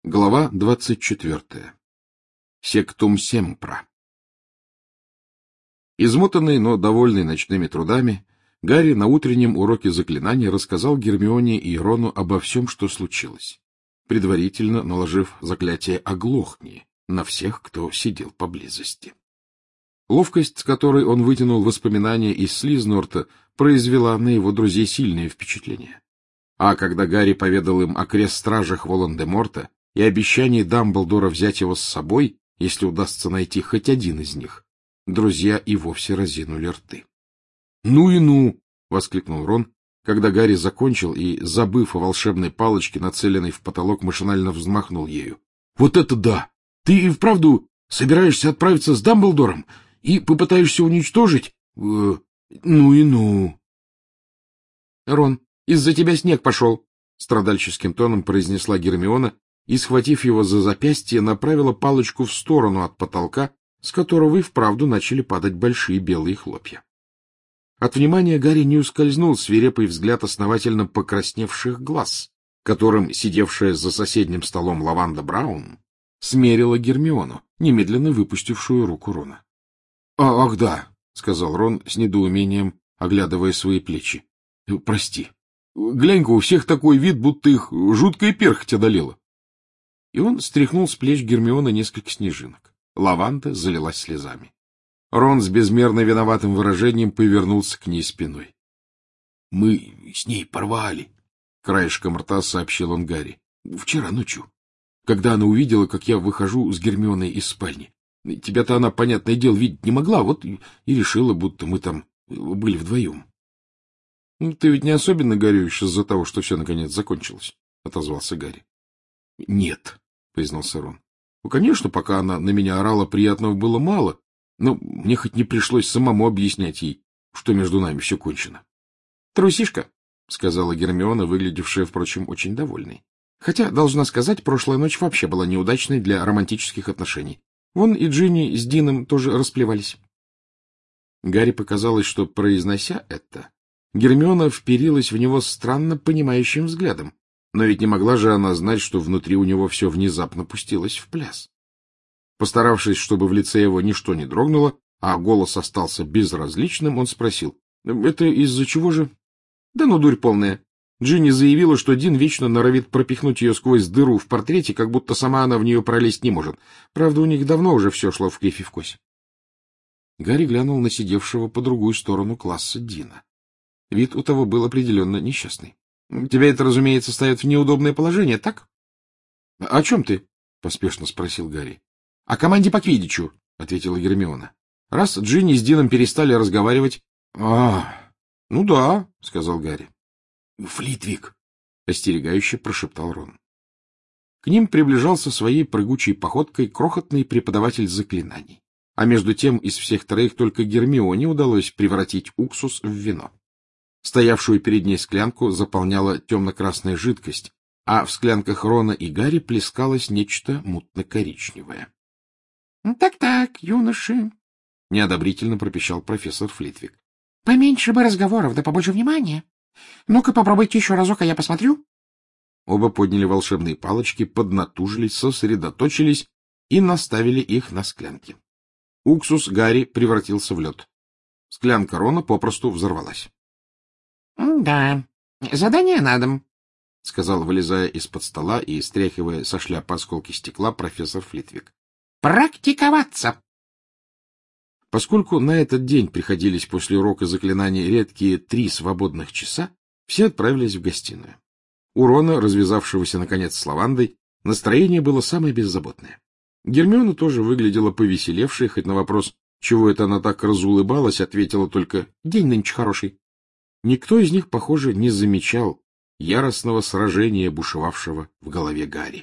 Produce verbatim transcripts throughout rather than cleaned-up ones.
Глава двадцать четвертая. Сектум семпра. Измотанный, но довольный ночными трудами, Гарри на утреннем уроке заклинаний рассказал Гермионе и Рону обо всем, что случилось, предварительно наложив заклятие «Оглохни» на всех, кто сидел поблизости. Ловкость, с которой он вытянул воспоминания из Слизнорта, произвела на его друзей сильное впечатление. А когда Гарри поведал им о крест-стражах Волан-де-Морта и обещании Дамблдора взять его с собой, если удастся найти хоть один из них, друзья и вовсе разинули рты. — Ну и ну! — воскликнул Рон, когда Гарри закончил и, забыв о волшебной палочке, нацеленной в потолок, машинально взмахнул ею. — Вот это да! Ты и вправду собираешься отправиться с Дамблдором и попытаешься уничтожить? Э, ну и ну! — Рон, из-за тебя снег пошел! — страдальческим тоном произнесла Гермиона, и, схватив его за запястье, направила палочку в сторону от потолка, с которого и вправду начали падать большие белые хлопья. От внимания Гарри не ускользнул свирепый взгляд основательно покрасневших глаз, которым сидевшая за соседним столом Лаванда Браун смерила Гермиону, немедленно выпустившую руку Рона. — Ах да, — сказал Рон с недоумением, оглядывая свои плечи. — Прости. Глянь-ка, у всех такой вид, будто их жуткая перхоть одолела. И он стряхнул с плеч Гермионы несколько снежинок. Лаванда залилась слезами. Рон с безмерно виноватым выражением повернулся к ней спиной. — Мы с ней порвали, — краешком рта сообщил он Гарри. — Вчера ночью, когда она увидела, как я выхожу с Гермионой из спальни. Тебя-то она, понятное дело, видеть не могла, вот и решила, будто мы там были вдвоем. — Ты ведь не особенно горюешь из-за того, что все наконец закончилось, — отозвался Гарри. — Нет, — признался Рон. — Ну, конечно, пока она на меня орала, приятного было мало, но мне хоть не пришлось самому объяснять ей, что между нами все кончено. — Трусишка, — сказала Гермиона, выглядевшая, впрочем, очень довольной. Хотя, должна сказать, прошлая ночь вообще была неудачной для романтических отношений. Вон и Джинни с Дином тоже расплевались. Гарри показалось, что, произнося это, Гермиона вперилась в него странно понимающим взглядом. Но ведь не могла же она знать, что внутри у него все внезапно пустилось в пляс. Постаравшись, чтобы в лице его ничто не дрогнуло, а голос остался безразличным, он спросил: — Это из-за чего же? — Да ну, дурь полная. Джинни заявила, что Дин вечно норовит пропихнуть ее сквозь дыру в портрете, как будто сама она в нее пролезть не может. Правда, у них давно уже все шло в кривь и в кось. Гарри глянул на сидевшего по другую сторону класса Дина. Вид у того был определенно несчастный. — Тебя это, разумеется, ставит в неудобное положение, так? — О чем ты? — поспешно спросил Гарри. — О команде по квиддичу, — ответила Гермиона. — Раз Джинни с Дином перестали разговаривать... — А, ну да, — сказал Гарри. — Флитвик, — остерегающе прошептал Рон. К ним приближался своей прыгучей походкой крохотный преподаватель заклинаний, а между тем из всех троих только Гермионе удалось превратить уксус в вино. Стоявшую перед ней склянку заполняла темно-красная жидкость, а в склянках Рона и Гарри плескалось нечто мутно-коричневое. — Так-так, юноши, — неодобрительно пропищал профессор Флитвик. — Поменьше бы разговоров, да побольше внимания. Ну-ка, попробуйте еще разок, а я посмотрю. Оба подняли волшебные палочки, поднатужились, сосредоточились и наставили их на склянки. Уксус Гарри превратился в лед. Склянка Рона попросту взорвалась. — Да, задание на дом, — сказал, вылезая из-под стола и стряхивая со шляпы осколки стекла, профессор Флитвик. — Практиковаться! Поскольку на этот день приходились после урока заклинаний редкие три свободных часа, все отправились в гостиную. У Рона, развязавшегося наконец с Лавандой, настроение было самое беззаботное. Гермиона тоже выглядела повеселевшей, хоть на вопрос, чего это она так разулыбалась, ответила только «день нынче хороший». Никто из них, похоже, не замечал яростного сражения, бушевавшего в голове Гарри.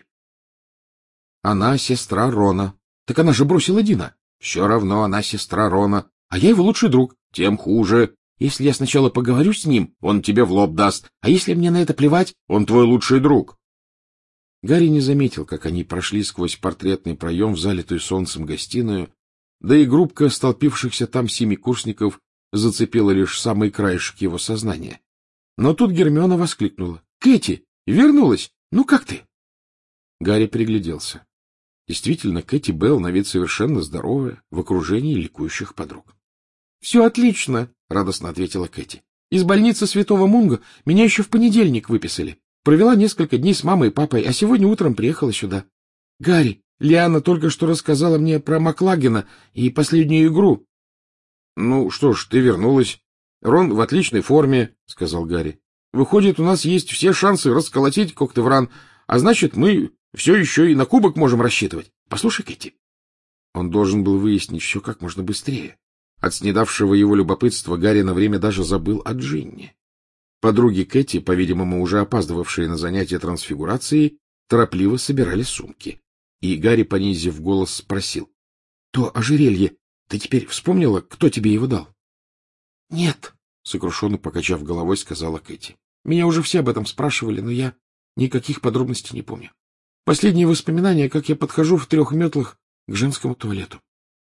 Она сестра Рона. Так она же бросила Дина. Все равно она сестра Рона, а я его лучший друг. Тем хуже. Если я сначала поговорю с ним, он тебе в лоб даст, а если мне на это плевать, он твой лучший друг. Гарри не заметил, как они прошли сквозь портретный проем в залитую солнцем гостиную, да и группка столпившихся там семикурсников зацепила лишь самый краешек его сознания. Но тут Гермиона воскликнула: — Кэти, вернулась! Ну как ты? Гарри пригляделся. Действительно, Кэти Белл на вид совершенно здоровая, в окружении ликующих подруг. — Все отлично, — радостно ответила Кэти. — Из больницы Святого Мунга меня еще в понедельник выписали. Провела несколько дней с мамой и папой, а сегодня утром приехала сюда. Гарри, Лиана только что рассказала мне про Маклагена и последнюю игру. — Ну что ж, ты вернулась. Рон в отличной форме, — сказал Гарри. — Выходит, у нас есть все шансы расколотить Когтевран, а значит, мы все еще и на кубок можем рассчитывать. Послушай, Кэти. Он должен был выяснить все как можно быстрее. От снедавшего его любопытства Гарри на время даже забыл о Джинни. Подруги Кэти, по-видимому, уже опаздывавшие на занятия трансфигурацией, торопливо собирали сумки. И Гарри, понизив голос, спросил: — То ожерелье, ты теперь вспомнила, кто тебе его дал? — Нет, — сокрушенно покачав головой, сказала Кэти. — Меня уже все об этом спрашивали, но я никаких подробностей не помню. Последние воспоминания, как я подхожу в трех метлах к женскому туалету.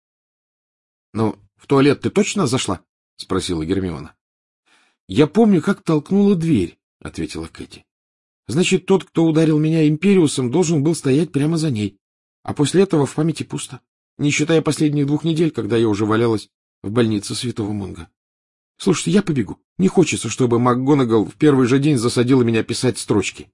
— Ну, в туалет ты точно зашла? — спросила Гермиона. — Я помню, как толкнула дверь, — ответила Кэти. — Значит, тот, кто ударил меня империусом, должен был стоять прямо за ней. А после этого в памяти пусто, не считая последних двух недель, когда я уже валялась в больнице Святого Мунга. Слушайте, я побегу. Не хочется, чтобы МакГонагал в первый же день засадила меня писать строчки.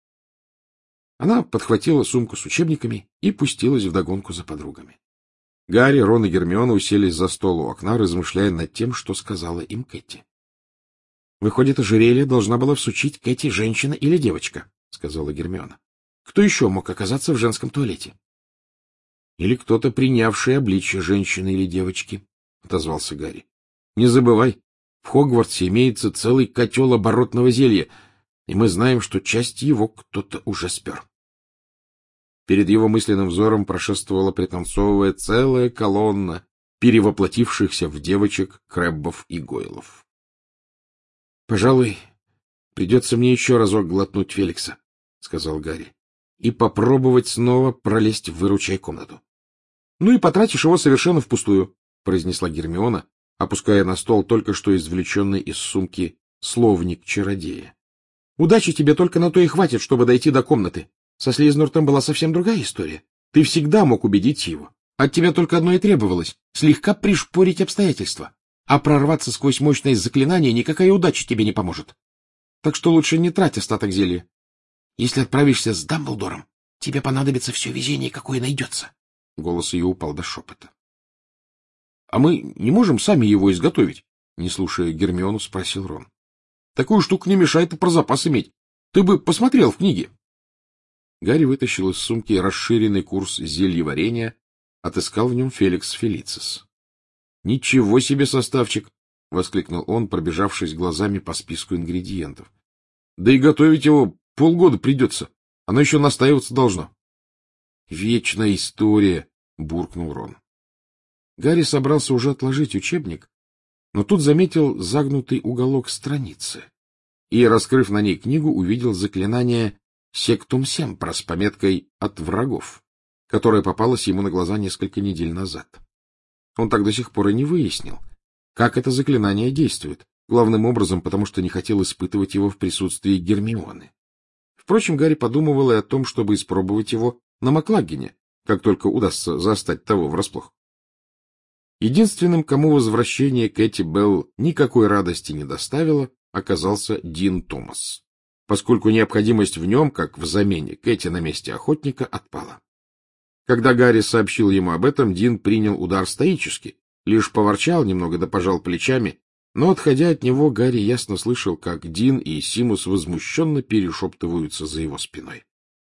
Она подхватила сумку с учебниками и пустилась вдогонку за подругами. Гарри, Рон и Гермиона уселись за стол у окна, размышляя над тем, что сказала им Кэти. — Выходит, ожерелье должна была всучить Кэти женщина или девочка, — сказала Гермиона. — Кто еще мог оказаться в женском туалете? — Или кто-то, принявший обличье женщины или девочки, — отозвался Гарри. — Не забывай, в Хогвартсе имеется целый котел оборотного зелья, и мы знаем, что часть его кто-то уже спер. Перед его мысленным взором прошествовала, пританцовывая, целая колонна перевоплотившихся в девочек Крэббов и Гойлов. — Пожалуй, придется мне еще разок глотнуть Феликса, — сказал Гарри, — и попробовать снова пролезть в выручай-комнату. — Ну и потратишь его совершенно впустую, — произнесла Гермиона, опуская на стол только что извлеченный из сумки словник чародея. — Удачи тебе только на то и хватит, чтобы дойти до комнаты. Со Слизнуртом была совсем другая история. Ты всегда мог убедить его. От тебя только одно и требовалось — слегка пришпорить обстоятельства. А прорваться сквозь мощное заклинание никакая удача тебе не поможет. Так что лучше не трать остаток зелья. Если отправишься с Дамблдором, тебе понадобится все везение, какое найдется. Голос ее упал до шепота. — А мы не можем сами его изготовить? — не слушая Гермиону, спросил Рон. — Такую штуку не мешает и про запас иметь. Ты бы посмотрел в книге. Гарри вытащил из сумки расширенный курс зельеварения, отыскал в нем Феликс Фелицис. — Ничего себе составчик! — воскликнул он, пробежавшись глазами по списку ингредиентов. — Да и готовить его полгода придется. Оно еще настаиваться должно. — Вечная история! — буркнул Рон. Гарри собрался уже отложить учебник, но тут заметил загнутый уголок страницы и, раскрыв на ней книгу, увидел заклинание «Сектум Семпра» с пометкой «От врагов», которая попалась ему на глаза несколько недель назад. Он так до сих пор и не выяснил, как это заклинание действует, главным образом потому, что не хотел испытывать его в присутствии Гермионы. Впрочем, Гарри подумывал и о том, чтобы испробовать его на Маклагене, как только удастся застать того врасплох. Единственным, кому возвращение Кэти Белл никакой радости не доставило, оказался Дин Томас, поскольку необходимость в нем, как в замене Кэти на месте охотника, отпала. Когда Гарри сообщил ему об этом, Дин принял удар стоически, лишь поворчал немного да пожал плечами, но, отходя от него, Гарри ясно слышал, как Дин и Симус возмущенно перешептываются за его спиной.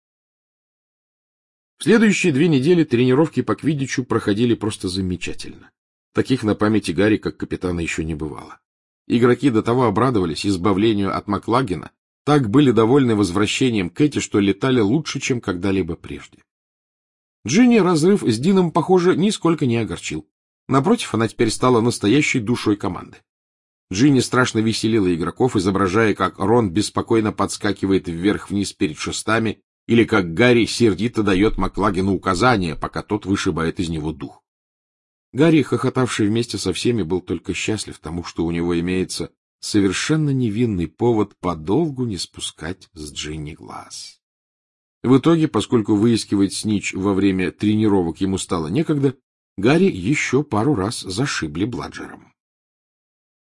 В следующие две недели тренировки по квиддичу проходили просто замечательно. Таких на памяти Гарри, как капитана, еще не бывало. Игроки до того обрадовались избавлению от Маклагена, так были довольны возвращением Кэти, что летали лучше, чем когда-либо прежде. Джинни разрыв с Дином, похоже, нисколько не огорчил. Напротив, она теперь стала настоящей душой команды. Джинни страшно веселила игроков, изображая, как Рон беспокойно подскакивает вверх-вниз перед шестами, или как Гарри сердито дает Маклагену указания, пока тот вышибает из него дух. Гарри, хохотавший вместе со всеми, был только счастлив тому, что у него имеется совершенно невинный повод подолгу не спускать с Джинни глаз. В итоге, поскольку выискивать снитч во время тренировок ему стало некогда, Гарри еще пару раз зашибли Бладжером.